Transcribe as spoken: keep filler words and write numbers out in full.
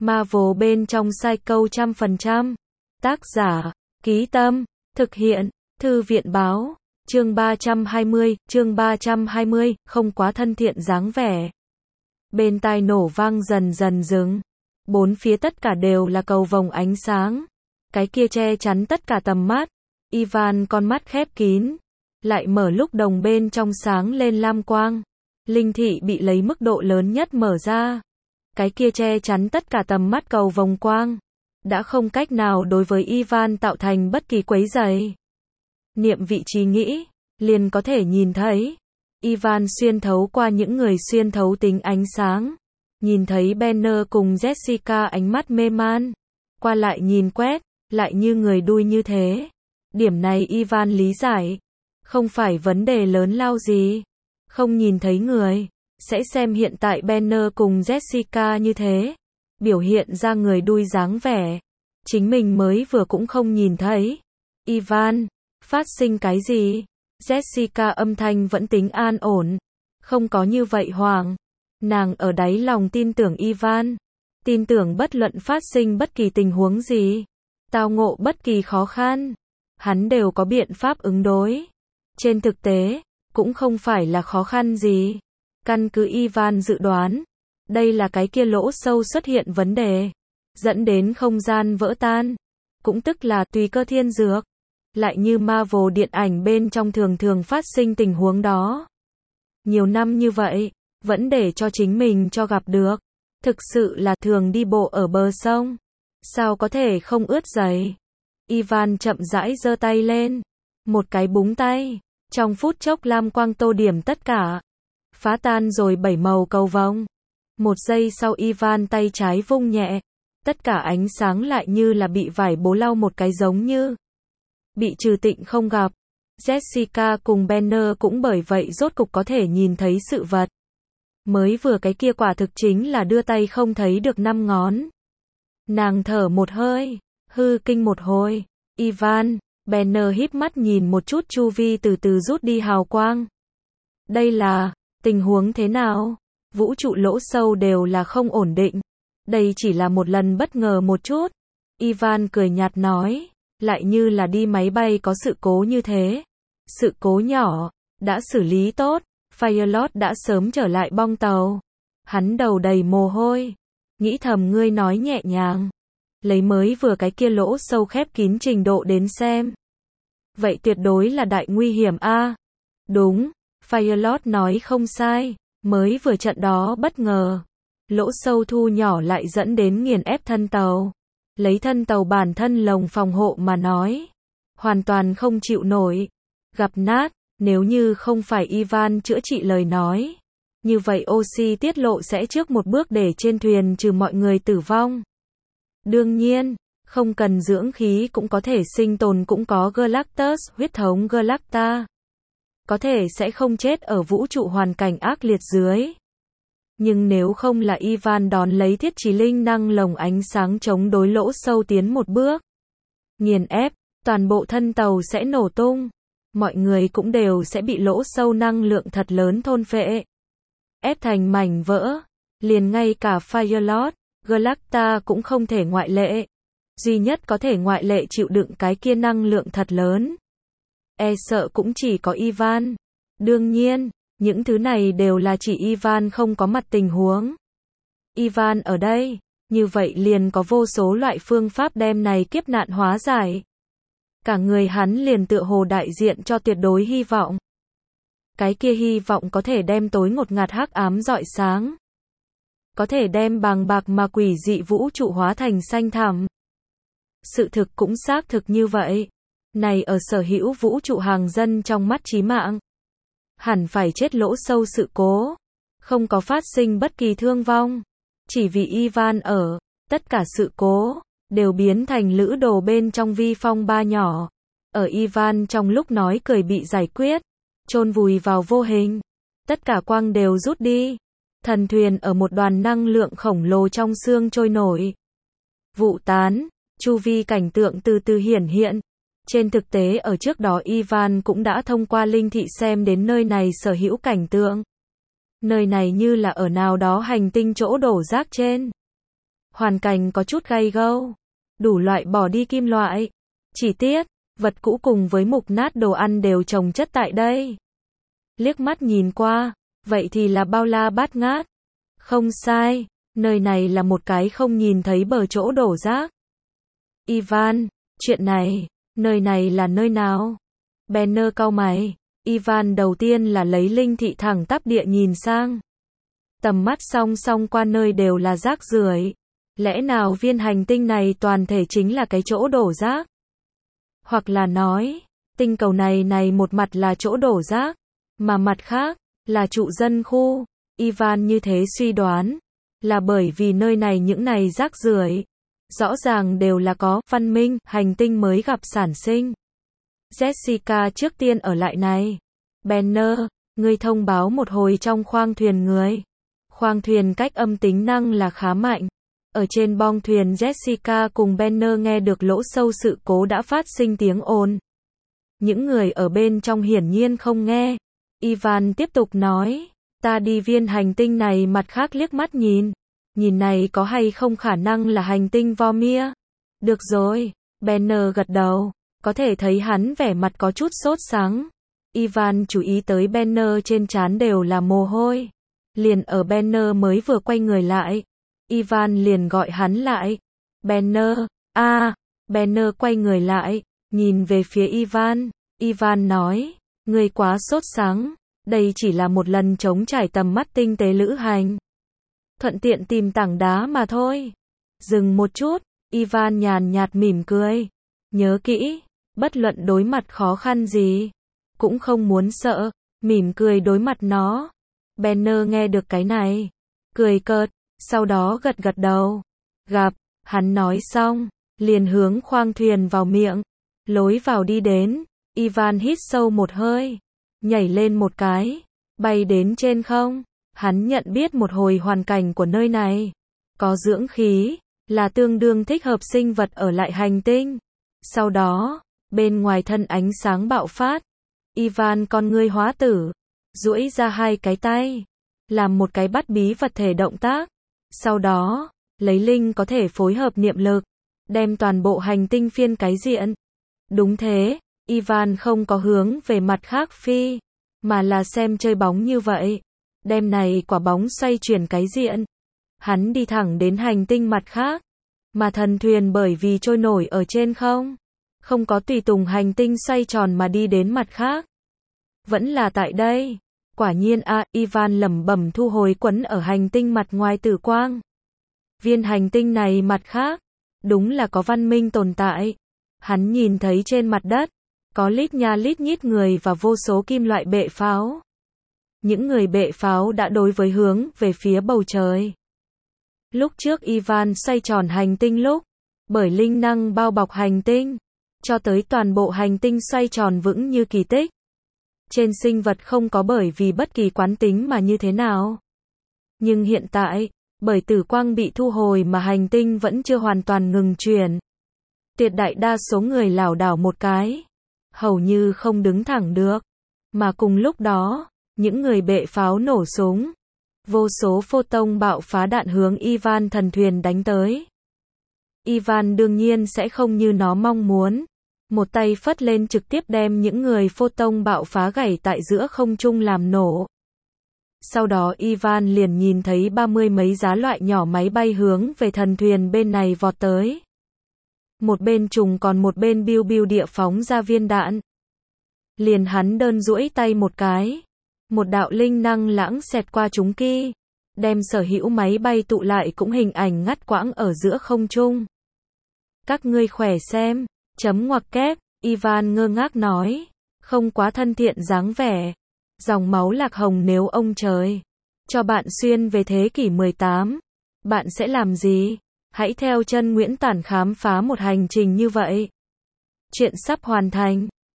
Marvel bên trong Psycho trăm phần trăm. Tác giả, Ký Tâm, thực hiện, Thư viện Báo. Chương ba trăm hai mươi, chương ba trăm hai mươi, không quá thân thiện dáng vẻ. Bên tai nổ vang dần dần dừng. Bốn phía tất cả đều là cầu vồng ánh sáng. Cái kia che chắn tất cả tầm mắt. Ivan con mắt khép kín. Lại mở lúc đồng bên trong sáng lên lam quang. Linh thị bị lấy mức độ lớn nhất mở ra. Cái kia che chắn tất cả tầm mắt cầu vồng quang. Đã không cách nào đối với Ivan tạo thành bất kỳ quấy rầy. Niệm vị trí nghĩ, liền có thể nhìn thấy. Ivan xuyên thấu qua những người xuyên thấu tính ánh sáng. Nhìn thấy Banner cùng Jessica ánh mắt mê man. Qua lại nhìn quét, lại như người đuôi như thế. Điểm này Ivan lý giải. Không phải vấn đề lớn lao gì. Không nhìn thấy người. Sẽ xem hiện tại Banner cùng Jessica như thế. Biểu hiện ra người đuôi dáng vẻ. Chính mình mới vừa cũng không nhìn thấy. Ivan, phát sinh cái gì? Jessica âm thanh vẫn tính an ổn. Không có như vậy hoàng. Nàng ở đáy lòng tin tưởng Ivan. Tin tưởng bất luận phát sinh bất kỳ tình huống gì. Tao ngộ bất kỳ khó khăn. Hắn đều có biện pháp ứng đối. Trên thực tế, cũng không phải là khó khăn gì. Căn cứ Ivan dự đoán. Đây là cái kia lỗ sâu xuất hiện vấn đề. Dẫn đến không gian vỡ tan. Cũng tức là tùy cơ thiên dược. Lại như Marvel điện ảnh bên trong thường thường phát sinh tình huống đó. Nhiều năm như vậy, vẫn để cho chính mình cho gặp được. Thực sự là thường đi bộ ở bờ sông. Sao có thể không ướt giày? Ivan chậm rãi giơ tay lên. Một cái búng tay. Trong phút chốc lam quang tô điểm tất cả. Phá tan rồi bảy màu cầu vồng. Một giây sau Ivan tay trái vung nhẹ. Tất cả ánh sáng lại như là bị vải bố lau một cái giống như. Bị trừ tịnh không gặp. Jessica cùng Banner cũng bởi vậy rốt cục có thể nhìn thấy sự vật. Mới vừa cái kia quả thực chính là đưa tay không thấy được năm ngón. Nàng thở một hơi. Hư kinh một hồi. Ivan, Banner híp mắt nhìn một chút chu vi từ từ rút đi hào quang. Đây là, tình huống thế nào? Vũ trụ lỗ sâu đều là không ổn định. Đây chỉ là một lần bất ngờ một chút. Ivan cười nhạt nói. Lại như là đi máy bay có sự cố như thế. Sự cố nhỏ, đã xử lý tốt. Firelord đã sớm trở lại bong tàu. Hắn đầu đầy mồ hôi. Nghĩ thầm ngươi nói nhẹ nhàng. Lấy mới vừa cái kia lỗ sâu khép kín trình độ đến xem. Vậy tuyệt đối là đại nguy hiểm a. À, đúng, Firelord nói không sai. Mới vừa trận đó bất ngờ. Lỗ sâu thu nhỏ lại dẫn đến nghiền ép thân tàu. Lấy thân tàu bản thân lồng phòng hộ mà nói. Hoàn toàn không chịu nổi. Gặp nát, nếu như không phải Ivan chữa trị lời nói. Như vậy oxy tiết lộ sẽ trước một bước để trên thuyền trừ mọi người tử vong. Đương nhiên, không cần dưỡng khí cũng có thể sinh tồn cũng có Galactus huyết thống Galacta. Có thể sẽ không chết ở vũ trụ hoàn cảnh ác liệt dưới. Nhưng nếu không là Ivan đón lấy thiết trí linh năng lồng ánh sáng chống đối lỗ sâu tiến một bước. Nghiền ép, toàn bộ thân tàu sẽ nổ tung. Mọi người cũng đều sẽ bị lỗ sâu năng lượng thật lớn thôn phệ. Ép thành mảnh vỡ. Liền ngay cả Firelord, Galacta cũng không thể ngoại lệ. Duy nhất có thể ngoại lệ chịu đựng cái kia năng lượng thật lớn. E sợ cũng chỉ có Ivan. Đương nhiên, những thứ này đều là chỉ Ivan không có mặt tình huống. Ivan ở đây, như vậy liền có vô số loại phương pháp đem này kiếp nạn hóa giải. Cả người hắn liền tựa hồ đại diện cho tuyệt đối hy vọng. Cái kia hy vọng có thể đem tối ngột ngạt hắc ám rọi sáng. Có thể đem bàng bạc mà quỷ dị vũ trụ hóa thành xanh thẳm. Sự thực cũng xác thực như vậy. Này ở sở hữu vũ trụ hàng dân trong mắt chí mạng. Hẳn phải chết lỗ sâu sự cố. Không có phát sinh bất kỳ thương vong. Chỉ vì Ivan ở, tất cả sự cố, đều biến thành lữ đồ bên trong vi phong ba nhỏ. Ở Ivan trong lúc nói cười bị giải quyết. Chôn vùi vào vô hình. Tất cả quang đều rút đi. Thần thuyền ở một đoàn năng lượng khổng lồ trong xương trôi nổi. Vụ tán, chu vi cảnh tượng từ từ hiển hiện. Trên thực tế ở trước đó Ivan cũng đã thông qua linh thị xem đến nơi này sở hữu cảnh tượng. Nơi này như là ở nào đó hành tinh chỗ đổ rác trên. hoàn cảnh có chút gay gâu, đủ loại bỏ đi kim loại, chi tiết, vật cũ cùng với mục nát đồ ăn đều chồng chất tại đây. Liếc mắt nhìn qua, vậy thì là bao la bát ngát. Không sai, nơi này là một cái không nhìn thấy bờ chỗ đổ rác. Ivan, chuyện này, nơi này là nơi nào? Banner cau mày, Ivan đầu tiên là lấy linh thị thẳng tắp địa nhìn sang. Tầm mắt song song qua nơi đều là rác rưởi. Lẽ nào viên hành tinh này toàn thể chính là cái chỗ đổ rác? Hoặc là nói, tinh cầu này này một mặt là chỗ đổ rác, mà mặt khác, là trụ dân khu. Ivan như thế suy đoán, là bởi vì nơi này những này rác rưởi, rõ ràng đều là có văn minh, hành tinh mới gặp sản sinh. Jessica trước tiên ở lại này. Banner, ngươi thông báo một hồi trong khoang thuyền người. Khoang thuyền cách âm tính năng là khá mạnh. Ở trên bong thuyền Jessica cùng Banner nghe được lỗ sâu sự cố đã phát sinh tiếng ồn. Những người ở bên trong hiển nhiên không nghe. Ivan tiếp tục nói, ta đi viên hành tinh này mặt khác liếc mắt nhìn. Nhìn này có hay không khả năng là hành tinh Vormir? Được rồi, Banner gật đầu, có thể thấy hắn vẻ mặt có chút sốt sắng. Ivan chú ý tới Banner trên trán đều là mồ hôi. Liền ở Banner mới vừa quay người lại, Ivan liền gọi hắn lại. Banner, a, à, Banner quay người lại, nhìn về phía Ivan. Ivan nói, ngươi quá sốt sắng, đây chỉ là một lần chống trải tầm mắt tinh tế lữ hành. Thuận tiện tìm tảng đá mà thôi. Dừng một chút, Ivan nhàn nhạt mỉm cười. Nhớ kỹ, bất luận đối mặt khó khăn gì, cũng không muốn sợ, mỉm cười đối mặt nó. Banner nghe được cái này, cười cợt, sau đó gật gật đầu. Gặp, hắn nói xong, liền hướng khoang thuyền vào miệng, lối vào đi đến. Ivan hít sâu một hơi, nhảy lên một cái, bay đến trên không. Hắn nhận biết một hồi hoàn cảnh của nơi này. Có dưỡng khí, là tương đương thích hợp sinh vật ở lại hành tinh. Sau đó, bên ngoài thân ánh sáng bạo phát. Ivan con ngươi hóa tử, duỗi ra hai cái tay, làm một cái bắt bí vật thể động tác. Sau đó, lấy linh có thể phối hợp niệm lực, đem toàn bộ hành tinh phiên cái diện. Đúng thế, Ivan không có hướng về mặt khác phi, mà là xem chơi bóng như vậy. Đem này quả bóng xoay chuyển cái diện. Hắn đi thẳng đến hành tinh mặt khác. Mà thần thuyền bởi vì trôi nổi ở trên không, không có tùy tùng hành tinh xoay tròn mà đi đến mặt khác. Vẫn là tại đây. Quả nhiên a, à, Ivan lẩm bẩm thu hồi quấn ở hành tinh mặt ngoài tử quang. Viên hành tinh này mặt khác, đúng là có văn minh tồn tại. Hắn nhìn thấy trên mặt đất, có lít nha lít nhít người và vô số kim loại bệ pháo. Những người bệ pháo đã đối với hướng về phía bầu trời. Lúc trước Ivan xoay tròn hành tinh lúc, bởi linh năng bao bọc hành tinh, cho tới toàn bộ hành tinh xoay tròn vững như kỳ tích. Trên sinh vật không có bởi vì bất kỳ quán tính mà như thế nào. Nhưng hiện tại, bởi tử quang bị thu hồi mà hành tinh vẫn chưa hoàn toàn ngừng chuyển. Tuyệt đại đa số người lảo đảo một cái, hầu như không đứng thẳng được. Mà cùng lúc đó, những người bệ pháo nổ súng. Vô số photon bạo phá đạn hướng Ivan thần thuyền đánh tới. Ivan đương nhiên sẽ không như nó mong muốn. Một tay phất lên trực tiếp đem những người photon bạo phá gãy tại giữa không trung làm nổ. Sau đó Ivan liền nhìn thấy ba mươi mấy giá loại nhỏ máy bay hướng về thần thuyền bên này vọt tới. Một bên trùng còn một bên biu biu địa phóng ra viên đạn. Liền hắn đơn duỗi tay một cái. Một đạo linh năng lãng xẹt qua chúng kia, đem sở hữu máy bay tụ lại cũng hình ảnh ngắt quãng ở giữa không trung. Các ngươi khỏe xem, chấm ngoặc kép, Ivan ngơ ngác nói, không quá thân thiện dáng vẻ. Dòng máu lạc hồng nếu ông trời cho bạn xuyên về thế kỷ mười tám, bạn sẽ làm gì? Hãy theo chân Nguyễn Tản khám phá một hành trình như vậy. Chuyện sắp hoàn thành.